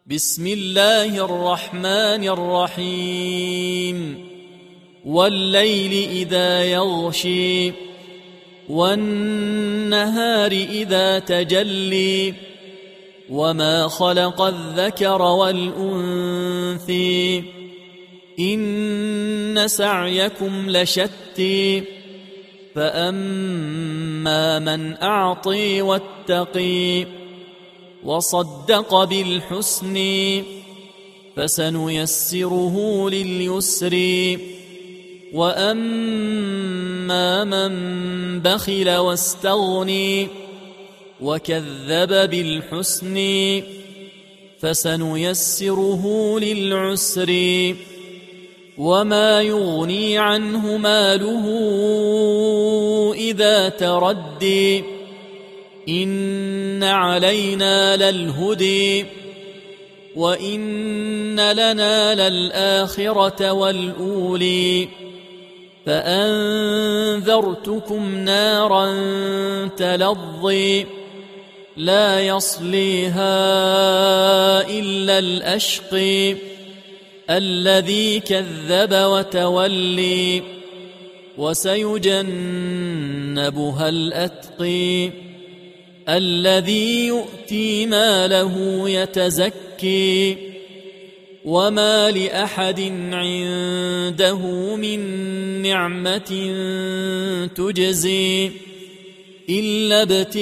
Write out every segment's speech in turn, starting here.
بسم الله الرحمن الرحيم والليل إذا يغشي والنهار إذا تجلي وما خلق الذكر والأنثي إن سعيكم لشتى فأما من أعطي واتقي وصدق بالحسن فسنيسره لليسر وأما من بخل واستغني وكذب بالحسن فسنيسره للعسر وما يغني عنه ماله إذا تردي إن علينا للهدي وإن لنا للآخرة والأولي فأنذرتكم نارا تلظي لا يصليها إلا الأشقي الذي كذب وتولي وسيجنبها الأتقي الذي يؤتي ماله يتزكي وما لأحد عنده من نعمة تجزي إلا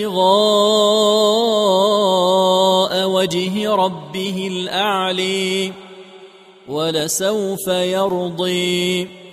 ابتغاء وجه ربه الأعلي ولسوف يرضي.